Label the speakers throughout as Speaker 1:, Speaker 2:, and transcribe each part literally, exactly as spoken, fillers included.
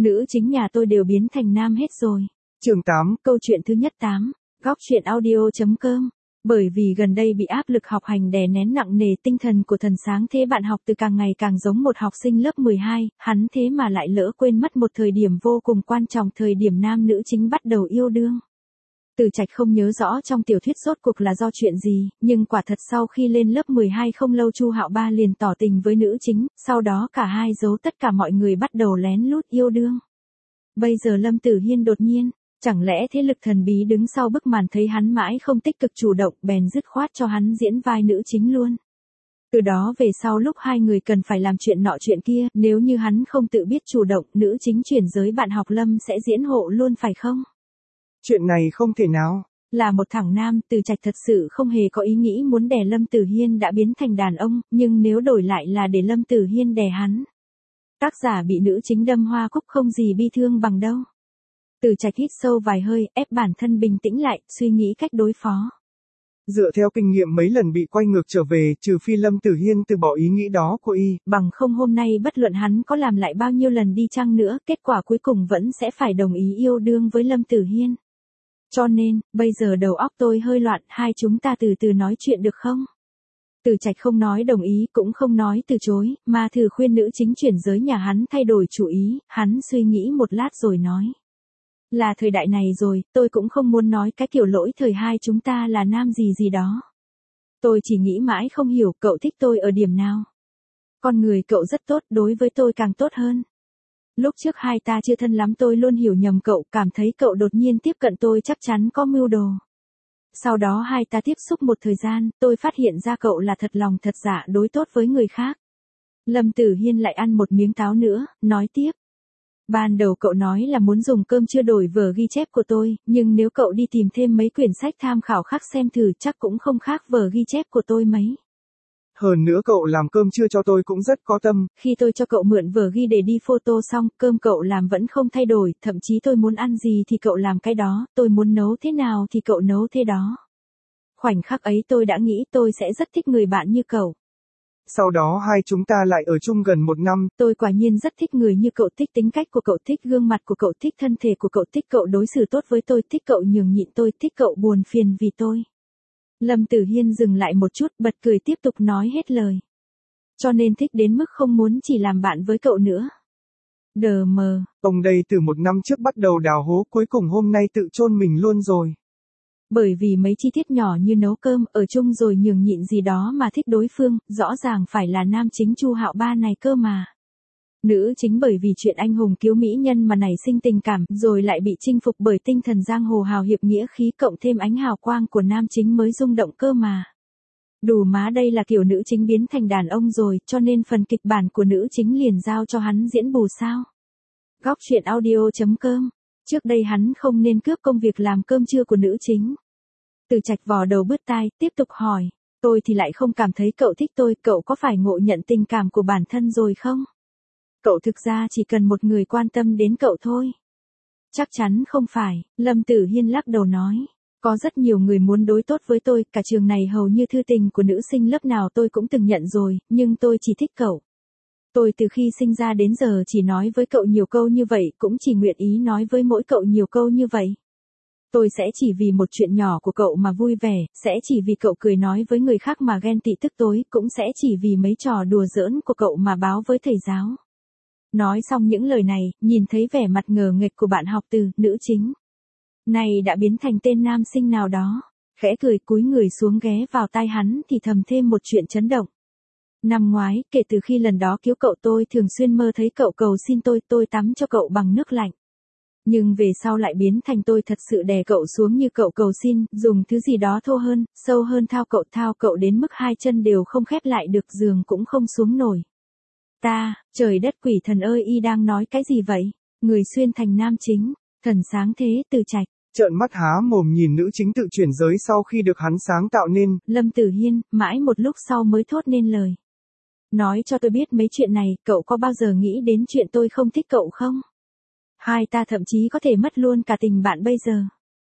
Speaker 1: Nữ chính nhà tôi đều biến thành nam hết rồi.
Speaker 2: Chương tám.
Speaker 1: Câu chuyện thứ nhất tám. Góc chuyện audio.com. Bởi vì gần đây bị áp lực học hành đè nén nặng nề, tinh thần của thần sáng thế bạn học từ càng ngày càng giống một học sinh lớp mười hai, hắn thế mà lại lỡ quên mất một thời điểm vô cùng quan trọng, thời điểm nam nữ chính bắt đầu yêu đương. Từ Trạch không nhớ rõ trong tiểu thuyết rốt cuộc là do chuyện gì, nhưng quả thật sau khi lên lớp mười hai không lâu Chu Hạo Ba liền tỏ tình với nữ chính, sau đó cả hai giấu tất cả mọi người bắt đầu lén lút yêu đương. Bây giờ Lâm Tử Hiên đột nhiên, chẳng lẽ thế lực thần bí đứng sau bức màn thấy hắn mãi không tích cực chủ động, bèn dứt khoát cho hắn diễn vai nữ chính luôn. Từ đó về sau lúc hai người cần phải làm chuyện nọ chuyện kia, nếu như hắn không tự biết chủ động, nữ chính chuyển giới bạn học Lâm sẽ diễn hộ luôn phải không?
Speaker 2: Chuyện này không thể nào.
Speaker 1: Là một thằng nam, Từ Trạch thật sự không hề có ý nghĩ muốn đè Lâm Tử Hiên đã biến thành đàn ông, nhưng nếu đổi lại là để Lâm Tử Hiên đè hắn. Tác giả bị nữ chính đâm hoa cúc không gì bi thương bằng đâu. Từ Trạch hít sâu vài hơi, ép bản thân bình tĩnh lại, suy nghĩ cách đối phó.
Speaker 2: Dựa theo kinh nghiệm mấy lần bị quay ngược trở về, trừ phi Lâm Tử Hiên từ bỏ ý nghĩ đó của y.
Speaker 1: Bằng không hôm nay bất luận hắn có làm lại bao nhiêu lần đi chăng nữa, kết quả cuối cùng vẫn sẽ phải đồng ý yêu đương với Lâm Tử Hiên. Cho nên, bây giờ đầu óc tôi hơi loạn, hai chúng ta từ từ nói chuyện được không? Từ Trạch không nói đồng ý, cũng không nói từ chối, mà thử khuyên nữ chính chuyển giới nhà hắn thay đổi chủ ý, hắn suy nghĩ một lát rồi nói. Là thời đại này rồi, tôi cũng không muốn nói cái kiểu lỗi thời hai chúng ta là nam gì gì đó. Tôi chỉ nghĩ mãi không hiểu cậu thích tôi ở điểm nào. Con người cậu rất tốt, đối với tôi càng tốt hơn. Lúc trước hai ta chưa thân lắm tôi luôn hiểu nhầm cậu, cảm thấy cậu đột nhiên tiếp cận tôi chắc chắn có mưu đồ. Sau đó hai ta tiếp xúc một thời gian, tôi phát hiện ra cậu là thật lòng thật dạ đối tốt với người khác. Lâm Tử Hiên lại ăn một miếng táo nữa, nói tiếp. Ban đầu cậu nói là muốn dùng cơm trưa đổi vở ghi chép của tôi, nhưng nếu cậu đi tìm thêm mấy quyển sách tham khảo khác xem thử chắc cũng không khác vở ghi chép của tôi mấy.
Speaker 2: Hơn nữa cậu làm cơm trưa cho tôi cũng rất có tâm.
Speaker 1: Khi tôi cho cậu mượn vở ghi để đi photo xong, cơm cậu làm vẫn không thay đổi, thậm chí tôi muốn ăn gì thì cậu làm cái đó, tôi muốn nấu thế nào thì cậu nấu thế đó. Khoảnh khắc ấy tôi đã nghĩ tôi sẽ rất thích người bạn như cậu.
Speaker 2: Sau đó hai chúng ta lại ở chung gần một năm.
Speaker 1: Tôi quả nhiên rất thích người như cậu, thích tính cách của cậu, thích gương mặt của cậu, thích thân thể của cậu, thích cậu đối xử tốt với tôi, thích cậu nhường nhịn tôi, thích cậu buồn phiền vì tôi. Lâm Tử Hiên dừng lại một chút, bật cười tiếp tục nói hết lời. Cho nên thích đến mức không muốn chỉ làm bạn với cậu nữa. Đờ mờ.
Speaker 2: Ông đây từ một năm trước bắt đầu đào hố, cuối cùng hôm nay tự chôn mình luôn rồi.
Speaker 1: Bởi vì mấy chi tiết nhỏ như nấu cơm, ở chung rồi nhường nhịn gì đó mà thích đối phương, rõ ràng phải là nam chính Chu Hạo Ba này cơ mà. Nữ chính bởi vì chuyện anh hùng cứu mỹ nhân mà nảy sinh tình cảm, rồi lại bị chinh phục bởi tinh thần giang hồ hào hiệp nghĩa khí cộng thêm ánh hào quang của nam chính mới rung động cơ mà. Đủ má đây là kiểu nữ chính biến thành đàn ông rồi, cho nên phần kịch bản của nữ chính liền giao cho hắn diễn bù sao. Góc chuyện audio.com. Trước đây hắn không nên cướp công việc làm cơm trưa của nữ chính. Từ Trạch vò đầu bứt tai, tiếp tục hỏi. Tôi thì lại không cảm thấy cậu thích tôi, cậu có phải ngộ nhận tình cảm của bản thân rồi không? Cậu thực ra chỉ cần một người quan tâm đến cậu thôi. Chắc chắn không phải, Lâm Tử Hiên lắc đầu nói. Có rất nhiều người muốn đối tốt với tôi, cả trường này hầu như thư tình của nữ sinh lớp nào tôi cũng từng nhận rồi, nhưng tôi chỉ thích cậu. Tôi từ khi sinh ra đến giờ chỉ nói với cậu nhiều câu như vậy, cũng chỉ nguyện ý nói với mỗi cậu nhiều câu như vậy. Tôi sẽ chỉ vì một chuyện nhỏ của cậu mà vui vẻ, sẽ chỉ vì cậu cười nói với người khác mà ghen tị tức tối, cũng sẽ chỉ vì mấy trò đùa giỡn của cậu mà báo với thầy giáo. Nói xong những lời này, nhìn thấy vẻ mặt ngờ nghệch của bạn học Từ, nữ chính. Này đã biến thành tên nam sinh nào đó, khẽ cười cúi người xuống ghé vào tai hắn thì thầm thêm một chuyện chấn động. Năm ngoái, kể từ khi lần đó cứu cậu tôi thường xuyên mơ thấy cậu cầu xin tôi, tôi tắm cho cậu bằng nước lạnh. Nhưng về sau lại biến thành tôi thật sự đè cậu xuống như cậu cầu xin, dùng thứ gì đó thô hơn, sâu hơn thao cậu thao cậu đến mức hai chân đều không khép lại được, giường cũng không xuống nổi. Ta, trời đất quỷ thần ơi, y đang nói cái gì vậy? Người xuyên thành nam chính, thần sáng thế, Từ Trạch.
Speaker 2: Trợn mắt há mồm nhìn nữ chính tự chuyển giới sau khi được hắn sáng tạo nên.
Speaker 1: Lâm Tử Hiên, mãi một lúc sau mới thốt nên lời. Nói cho tôi biết mấy chuyện này, cậu có bao giờ nghĩ đến chuyện tôi không thích cậu không? Hai ta thậm chí có thể mất luôn cả tình bạn bây giờ.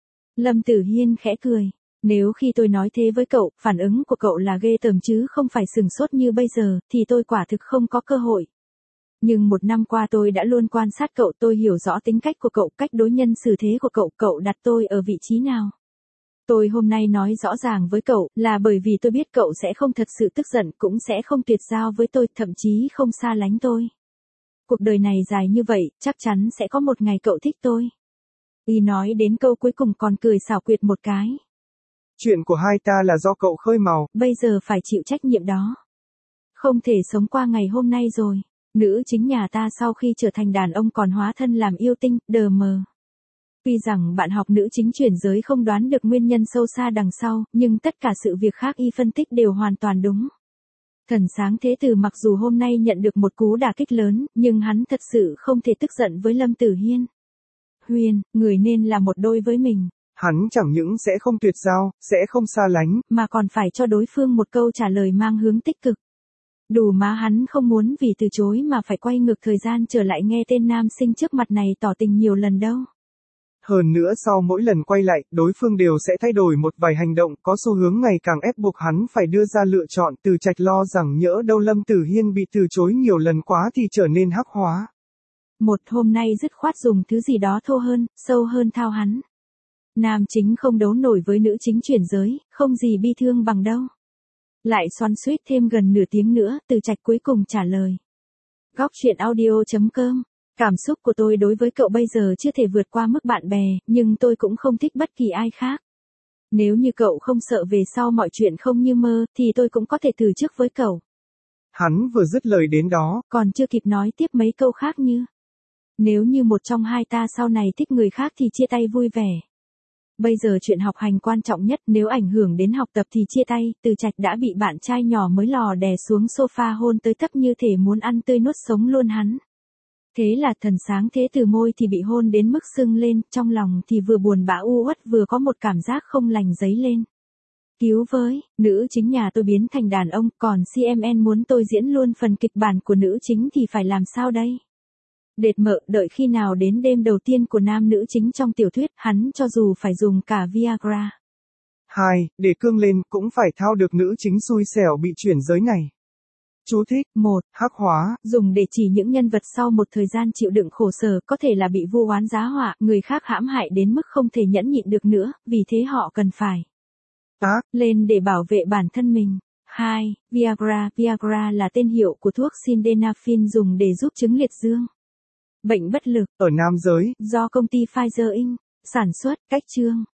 Speaker 1: Lâm Tử Hiên khẽ cười. Nếu khi tôi nói thế với cậu, phản ứng của cậu là ghê tởm chứ không phải sừng sốt như bây giờ, thì tôi quả thực không có cơ hội. Nhưng một năm qua tôi đã luôn quan sát cậu, tôi hiểu rõ tính cách của cậu, cách đối nhân xử thế của cậu, cậu đặt tôi ở vị trí nào. Tôi hôm nay nói rõ ràng với cậu là bởi vì tôi biết cậu sẽ không thật sự tức giận, cũng sẽ không tuyệt giao với tôi, thậm chí không xa lánh tôi. Cuộc đời này dài như vậy, chắc chắn sẽ có một ngày cậu thích tôi. Y nói đến câu cuối cùng còn cười xảo quyệt một cái.
Speaker 2: Chuyện của hai ta là do cậu khơi mào.
Speaker 1: Bây giờ phải chịu trách nhiệm đó. Không thể sống qua ngày hôm nay rồi. Nữ chính nhà ta sau khi trở thành đàn ông còn hóa thân làm yêu tinh, đờ mờ. Tuy rằng bạn học nữ chính chuyển giới không đoán được nguyên nhân sâu xa đằng sau, nhưng tất cả sự việc khác y phân tích đều hoàn toàn đúng. Thần Sáng Thế Tử mặc dù hôm nay nhận được một cú đả kích lớn, nhưng hắn thật sự không thể tức giận với Lâm Tử Hiên. Huyền, người nên là một đôi với mình.
Speaker 2: Hắn chẳng những sẽ không tuyệt giao, sẽ không xa lánh,
Speaker 1: mà còn phải cho đối phương một câu trả lời mang hướng tích cực. Đủ má hắn không muốn vì từ chối mà phải quay ngược thời gian trở lại nghe tên nam sinh trước mặt này tỏ tình nhiều lần đâu.
Speaker 2: Hơn nữa sau mỗi lần quay lại, đối phương đều sẽ thay đổi một vài hành động, có xu hướng ngày càng ép buộc hắn phải đưa ra lựa chọn. Từ Trạch lo rằng nhỡ đâu Lâm Tử Hiên bị từ chối nhiều lần quá thì trở nên hắc hóa.
Speaker 1: Một hôm nay dứt khoát dùng thứ gì đó thô hơn, sâu hơn thao hắn. Nam chính không đấu nổi với nữ chính chuyển giới, không gì bi thương bằng đâu. Lại xoắn xuýt thêm gần nửa tiếng nữa, Từ Trạch cuối cùng trả lời. Góc truyện audio chấm com. Cảm xúc của tôi đối với cậu bây giờ chưa thể vượt qua mức bạn bè, nhưng tôi cũng không thích bất kỳ ai khác. Nếu như cậu không sợ về sau mọi chuyện không như mơ, thì tôi cũng có thể từ chức với cậu.
Speaker 2: Hắn vừa dứt lời đến đó,
Speaker 1: còn chưa kịp nói tiếp mấy câu khác như. Nếu như một trong hai ta sau này thích người khác thì chia tay vui vẻ. Bây giờ chuyện học hành quan trọng nhất, nếu ảnh hưởng đến học tập thì chia tay. Từ Trạch đã bị bạn trai nhỏ mới lò đè xuống sofa hôn tới tấp như thể muốn ăn tươi nuốt sống luôn hắn. Thế là Thần Sáng Thế Tử môi thì bị hôn đến mức sưng lên, trong lòng thì vừa buồn bã u uất vừa có một cảm giác không lành dấy lên. Cứu với, nữ chính nhà tôi biến thành đàn ông, còn xê em en muốn tôi diễn luôn phần kịch bản của nữ chính thì phải làm sao đây? Đệt mợ, đợi khi nào đến đêm đầu tiên của nam nữ chính trong tiểu thuyết, hắn cho dù phải dùng cả Viagra.
Speaker 2: Hai, để cương lên, cũng phải thao được nữ chính xui xẻo bị chuyển giới này. Chú thích.
Speaker 1: một.
Speaker 2: Hắc hóa,
Speaker 1: dùng để chỉ những nhân vật sau một thời gian chịu đựng khổ sở, có thể là bị vu oán giá họa, người khác hãm hại đến mức không thể nhẫn nhịn được nữa, vì thế họ cần phải
Speaker 2: ác
Speaker 1: lên để bảo vệ bản thân mình. hai. Viagra. Viagra là tên hiệu của thuốc sildenafil dùng để giúp chứng liệt dương, bệnh bất lực
Speaker 2: ở nam giới,
Speaker 1: do công ty Pfizer Incorporated sản xuất. Cách chương